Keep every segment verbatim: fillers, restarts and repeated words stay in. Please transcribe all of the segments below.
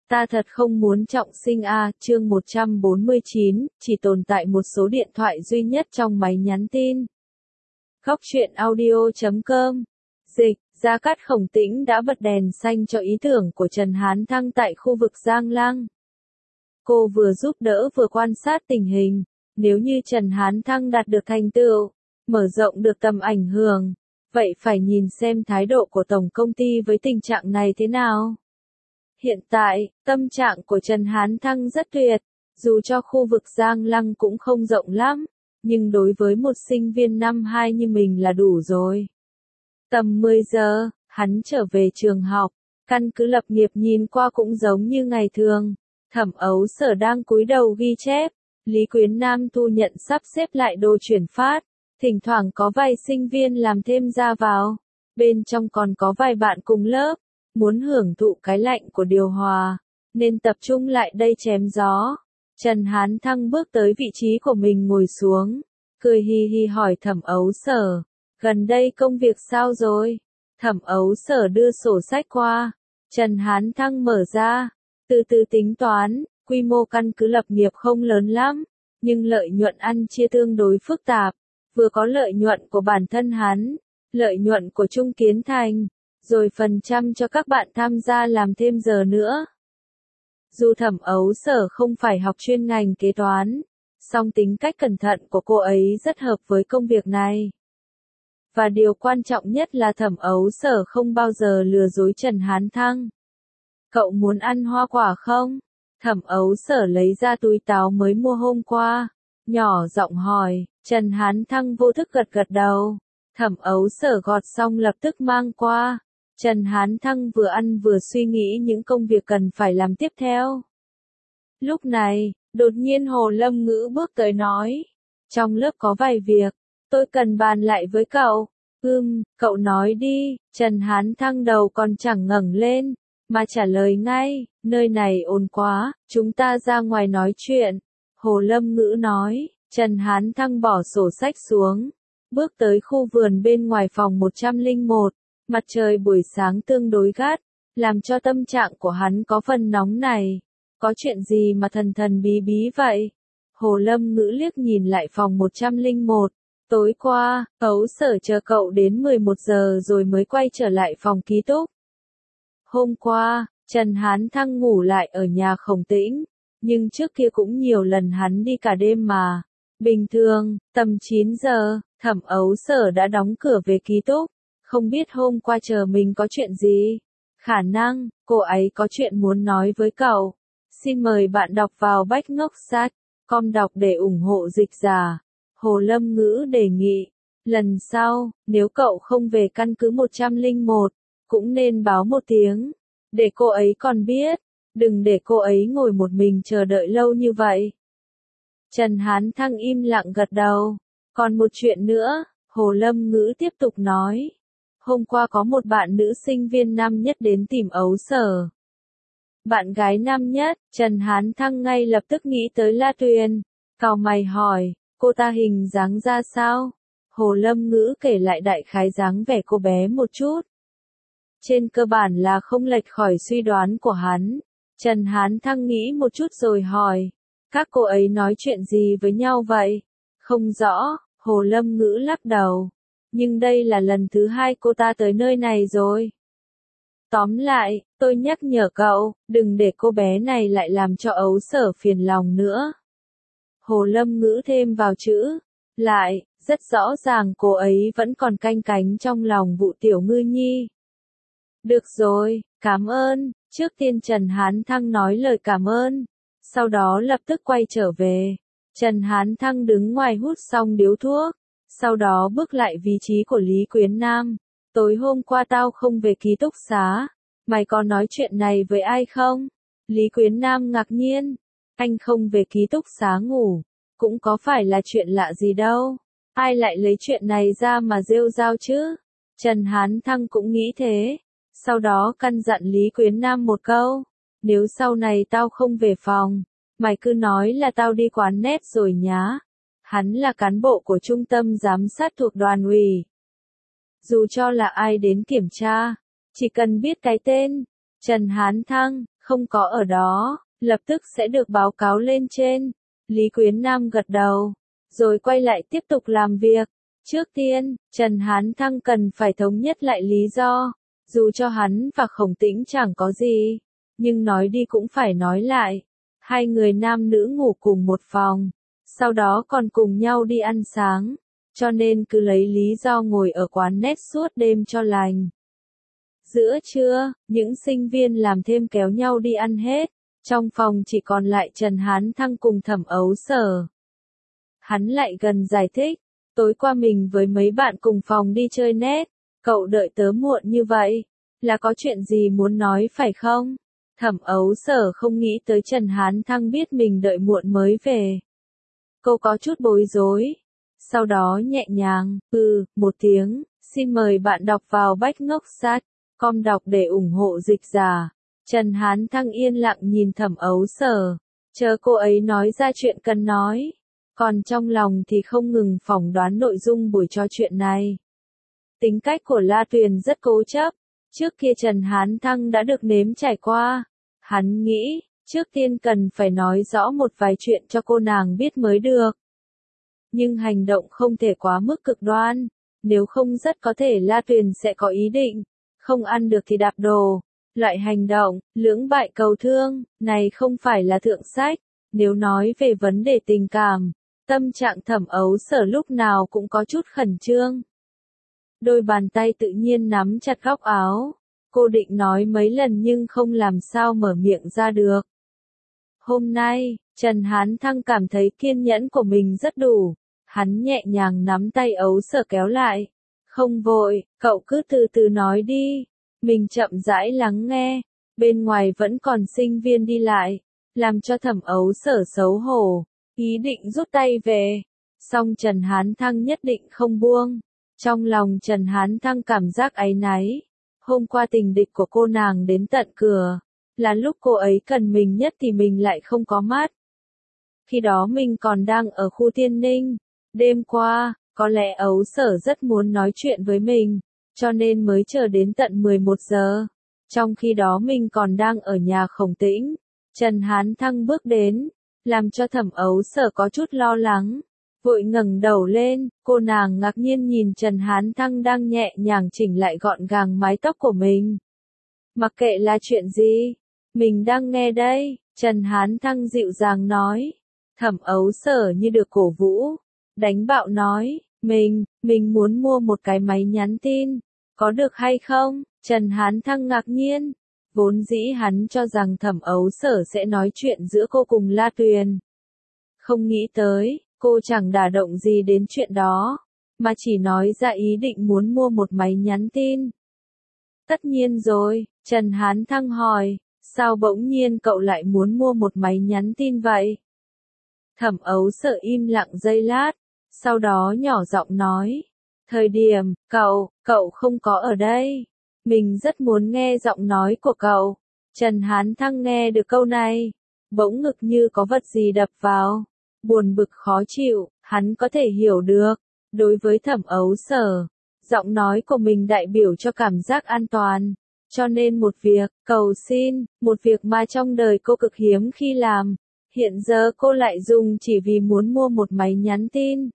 Ta thật không muốn trọng sinh a, chương một trăm bốn mươi chín, chỉ tồn tại một số điện thoại duy nhất trong máy nhắn tin. Góc truyện audio chấm com. Dịch, Gia Cát Khổng Tĩnh đã bật đèn xanh cho ý tưởng của Trần Hán Thăng tại khu vực Giang Lăng. Cô vừa giúp đỡ vừa quan sát tình hình, nếu như Trần Hán Thăng đạt được thành tựu, mở rộng được tầm ảnh hưởng, vậy phải nhìn xem thái độ của tổng công ty với tình trạng này thế nào. Hiện tại, tâm trạng của Trần Hán Thăng rất tuyệt, dù cho khu vực Giang Lăng cũng không rộng lắm, nhưng đối với một sinh viên năm hai như mình là đủ rồi. Tầm mười giờ, hắn trở về trường học, căn cứ lập nghiệp nhìn qua cũng giống như ngày thường. Thẩm Ấu Sở đang cúi đầu ghi chép, Lý Quyến Nam thu nhận sắp xếp lại đồ chuyển phát, thỉnh thoảng có vài sinh viên làm thêm ra vào, bên trong còn có vài bạn cùng lớp, muốn hưởng thụ cái lạnh của điều hòa, nên tập trung lại đây chém gió. Trần Hán Thăng bước tới vị trí của mình ngồi xuống, cười hi hi hỏi Thẩm Ấu Sở, gần đây công việc sao rồi? Thẩm Ấu Sở đưa sổ sách qua, Trần Hán Thăng mở ra, từ từ tính toán, quy mô căn cứ lập nghiệp không lớn lắm, nhưng lợi nhuận ăn chia tương đối phức tạp, vừa có lợi nhuận của bản thân hắn, lợi nhuận của Trung Kiến Thành, rồi phần trăm cho các bạn tham gia làm thêm giờ nữa. Dù Thẩm Ấu Sở không phải học chuyên ngành kế toán, song tính cách cẩn thận của cô ấy rất hợp với công việc này. Và điều quan trọng nhất là Thẩm Ấu Sở không bao giờ lừa dối Trần Hán Thăng. Cậu muốn ăn hoa quả không? Thẩm Ấu Sở lấy ra túi táo mới mua hôm qua, nhỏ giọng hỏi, Trần Hán Thăng vô thức gật gật đầu. Thẩm Ấu Sở gọt xong lập tức mang qua. Trần Hán Thăng vừa ăn vừa suy nghĩ những công việc cần phải làm tiếp theo. Lúc này, đột nhiên Hồ Lâm Ngữ bước tới nói, trong lớp có vài việc, tôi cần bàn lại với cậu. Ừm, cậu nói đi. Trần Hán Thăng đầu còn chẳng ngẩng lên, mà trả lời ngay, nơi này ồn quá, chúng ta ra ngoài nói chuyện. Hồ Lâm Ngữ nói, Trần Hán Thăng bỏ sổ sách xuống, bước tới khu vườn bên ngoài phòng một trăm lẻ một. Mặt trời buổi sáng tương đối gắt, làm cho tâm trạng của hắn có phần nóng này. Có chuyện gì mà thần thần bí bí vậy? Hồ Lâm Ngữ liếc nhìn lại phòng một trăm lẻ một. Tối qua, Ấu Sở chờ cậu đến mười một giờ rồi mới quay trở lại phòng ký túc. Hôm qua, Trần Hán Thăng ngủ lại ở nhà Khổng Tĩnh, nhưng trước kia cũng nhiều lần hắn đi cả đêm mà. Bình thường, tầm chín giờ, Thẩm Ấu Sở đã đóng cửa về ký túc. Không biết hôm qua chờ mình có chuyện gì? Khả năng, cô ấy có chuyện muốn nói với cậu. Xin mời bạn đọc vào bách ngốc sách com đọc để ủng hộ dịch giả. Hồ Lâm Ngữ đề nghị, lần sau, nếu cậu không về căn cứ một trăm lẻ một, cũng nên báo một tiếng, để cô ấy còn biết, đừng để cô ấy ngồi một mình chờ đợi lâu như vậy. Trần Hán Thăng im lặng gật đầu. Còn một chuyện nữa, Hồ Lâm Ngữ tiếp tục nói. Hôm qua có một bạn nữ sinh viên năm nhất đến tìm Ấu Sở. Bạn gái năm nhất, Trần Hán Thăng ngay lập tức nghĩ tới La Tuyền. Cau mày hỏi, cô ta hình dáng ra sao? Hồ Lâm Ngữ kể lại đại khái dáng vẻ cô bé một chút. Trên cơ bản là không lệch khỏi suy đoán của hắn. Trần Hán Thăng nghĩ một chút rồi hỏi, các cô ấy nói chuyện gì với nhau vậy? Không rõ, Hồ Lâm Ngữ lắc đầu. Nhưng đây là lần thứ hai cô ta tới nơi này rồi. Tóm lại, tôi nhắc nhở cậu, đừng để cô bé này lại làm cho Ấu Sở phiền lòng nữa. Hồ Lâm Ngữ thêm vào chữ, lại, rất rõ ràng cô ấy vẫn còn canh cánh trong lòng vụ Tiểu Ngư Nhi. Được rồi, cảm ơn. Trước tiên Trần Hán Thăng nói lời cảm ơn, sau đó lập tức quay trở về. Trần Hán Thăng đứng ngoài hút xong điếu thuốc, sau đó bước lại vị trí của Lý Quyến Nam. Tối hôm qua tao không về ký túc xá, mày có nói chuyện này với ai không? Lý Quyến Nam ngạc nhiên, anh không về ký túc xá ngủ, cũng có phải là chuyện lạ gì đâu, ai lại lấy chuyện này ra mà rêu rao chứ? Trần Hán Thăng cũng nghĩ thế, sau đó căn dặn Lý Quyến Nam một câu, nếu sau này tao không về phòng, mày cứ nói là tao đi quán net rồi nhá. Hắn là cán bộ của trung tâm giám sát thuộc đoàn ủy. Dù cho là ai đến kiểm tra, chỉ cần biết cái tên, Trần Hán Thăng, không có ở đó, lập tức sẽ được báo cáo lên trên. Lý Quyến Nam gật đầu, rồi quay lại tiếp tục làm việc. Trước tiên, Trần Hán Thăng cần phải thống nhất lại lý do, dù cho hắn và Khổng Tĩnh chẳng có gì, nhưng nói đi cũng phải nói lại. Hai người nam nữ ngủ cùng một phòng, sau đó còn cùng nhau đi ăn sáng, cho nên cứ lấy lý do ngồi ở quán net suốt đêm cho lành. Giữa trưa, những sinh viên làm thêm kéo nhau đi ăn hết, trong phòng chỉ còn lại Trần Hán Thăng cùng Thẩm Ấu Sở. Hắn lại gần giải thích, tối qua mình với mấy bạn cùng phòng đi chơi net, cậu đợi tớ muộn như vậy, là có chuyện gì muốn nói phải không? Thẩm Ấu Sở không nghĩ tới Trần Hán Thăng biết mình đợi muộn mới về. Cô có chút bối rối, sau đó nhẹ nhàng, ừ, một tiếng, xin mời bạn đọc vào bách ngốc sát, com đọc để ủng hộ dịch giả. Trần Hán Thăng yên lặng nhìn Thẩm Ấu Sở, chờ cô ấy nói ra chuyện cần nói, còn trong lòng thì không ngừng phỏng đoán nội dung buổi trò chuyện này. Tính cách của La Tuyền rất cố chấp, trước kia Trần Hán Thăng đã được nếm trải qua. Hắn nghĩ, trước tiên cần phải nói rõ một vài chuyện cho cô nàng biết mới được. Nhưng hành động không thể quá mức cực đoan, nếu không rất có thể La Tuyền sẽ có ý định, không ăn được thì đạp đồ. Loại hành động, lưỡng bại cầu thương, này không phải là thượng sách. Nếu nói về vấn đề tình cảm, tâm trạng Thẩm Ấu Sở lúc nào cũng có chút khẩn trương. Đôi bàn tay tự nhiên nắm chặt góc áo. Cô định nói mấy lần nhưng không làm sao mở miệng ra được. Hôm nay, Trần Hán Thăng cảm thấy kiên nhẫn của mình rất đủ. Hắn nhẹ nhàng nắm tay Ấu Sở kéo lại. Không vội, cậu cứ từ từ nói đi. Mình chậm rãi lắng nghe. Bên ngoài vẫn còn sinh viên đi lại, làm cho Thẩm Ấu Sở xấu hổ, ý định rút tay về. Song Trần Hán Thăng nhất định không buông. Trong lòng Trần Hán Thăng cảm giác áy náy. Hôm qua tình địch của cô nàng đến tận cửa, là lúc cô ấy cần mình nhất thì mình lại không có mắt. Khi đó mình còn đang ở khu Thiên Ninh. Đêm qua, có lẽ Ấu Sở rất muốn nói chuyện với mình, cho nên mới chờ đến tận mười một giờ. Trong khi đó mình còn đang ở nhà Khổng Tĩnh. Trần Hán Thăng bước đến, làm cho Thẩm Ấu Sở có chút lo lắng. Vội ngẩng đầu lên, cô nàng ngạc nhiên nhìn Trần Hán Thăng đang nhẹ nhàng chỉnh lại gọn gàng mái tóc của mình. Mặc kệ là chuyện gì, mình đang nghe đây, Trần Hán Thăng dịu dàng nói. Thẩm Ấu Sở như được cổ vũ, đánh bạo nói, mình, mình muốn mua một cái máy nhắn tin, có được hay không? Trần Hán Thăng ngạc nhiên, vốn dĩ hắn cho rằng Thẩm Ấu Sở sẽ nói chuyện giữa cô cùng La Tuyền. Không nghĩ tới, cô chẳng đả động gì đến chuyện đó, mà chỉ nói ra ý định muốn mua một máy nhắn tin. Tất nhiên rồi, Trần Hán Thăng hỏi, sao bỗng nhiên cậu lại muốn mua một máy nhắn tin vậy? Thẩm Ấu Sở im lặng giây lát, sau đó nhỏ giọng nói, thời điểm, cậu, cậu không có ở đây. Mình rất muốn nghe giọng nói của cậu. Trần Hán Thăng nghe được câu này, bỗng ngực như có vật gì đập vào. Buồn bực khó chịu, hắn có thể hiểu được. Đối với Thẩm Ấu Sở, giọng nói của mình đại biểu cho cảm giác an toàn. Cho nên một việc, cầu xin, một việc mà trong đời cô cực hiếm khi làm. Hiện giờ cô lại dùng chỉ vì muốn mua một máy nhắn tin.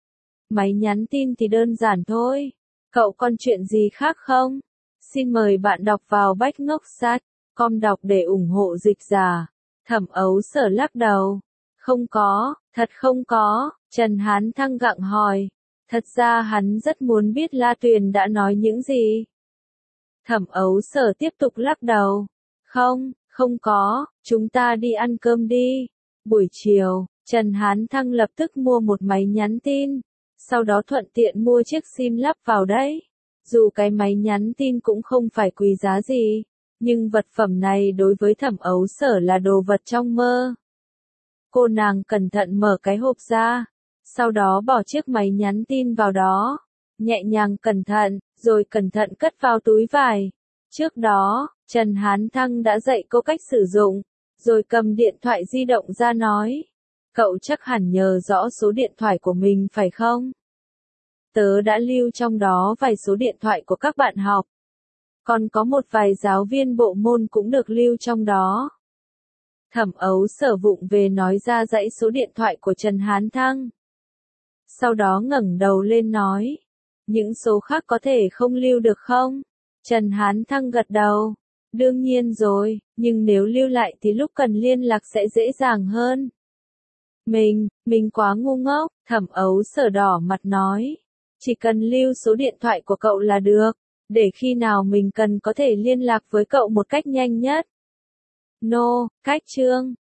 Máy nhắn tin thì đơn giản thôi. Cậu còn chuyện gì khác không? Xin mời bạn đọc vào bách ngốc sát, com đọc để ủng hộ dịch giả. Thẩm Ấu Sở lắc đầu. Không có, thật không có, Trần Hán Thăng gặng hỏi. Thật ra hắn rất muốn biết La Tuyền đã nói những gì. Thẩm Ấu Sở tiếp tục lắc đầu. Không, không có, chúng ta đi ăn cơm đi. Buổi chiều, Trần Hán Thăng lập tức mua một máy nhắn tin, sau đó thuận tiện mua chiếc sim lắp vào đấy. Dù cái máy nhắn tin cũng không phải quý giá gì, nhưng vật phẩm này đối với Thẩm Ấu Sở là đồ vật trong mơ. Cô nàng cẩn thận mở cái hộp ra, sau đó bỏ chiếc máy nhắn tin vào đó, nhẹ nhàng cẩn thận, rồi cẩn thận cất vào túi vải. Trước đó, Trần Hán Thăng đã dạy cô cách sử dụng, rồi cầm điện thoại di động ra nói. Cậu chắc hẳn nhớ rõ số điện thoại của mình phải không? Tớ đã lưu trong đó vài số điện thoại của các bạn học. Còn có một vài giáo viên bộ môn cũng được lưu trong đó. Thẩm Ấu Sở vụng về nói ra dãy số điện thoại của Trần Hán Thăng. Sau đó ngẩng đầu lên nói, những số khác có thể không lưu được không? Trần Hán Thăng gật đầu. Đương nhiên rồi, nhưng nếu lưu lại thì lúc cần liên lạc sẽ dễ dàng hơn. Mình, mình quá ngu ngốc, Thẩm Ấu Sở đỏ mặt nói. Chỉ cần lưu số điện thoại của cậu là được, để khi nào mình cần có thể liên lạc với cậu một cách nhanh nhất. Nô, cách chương.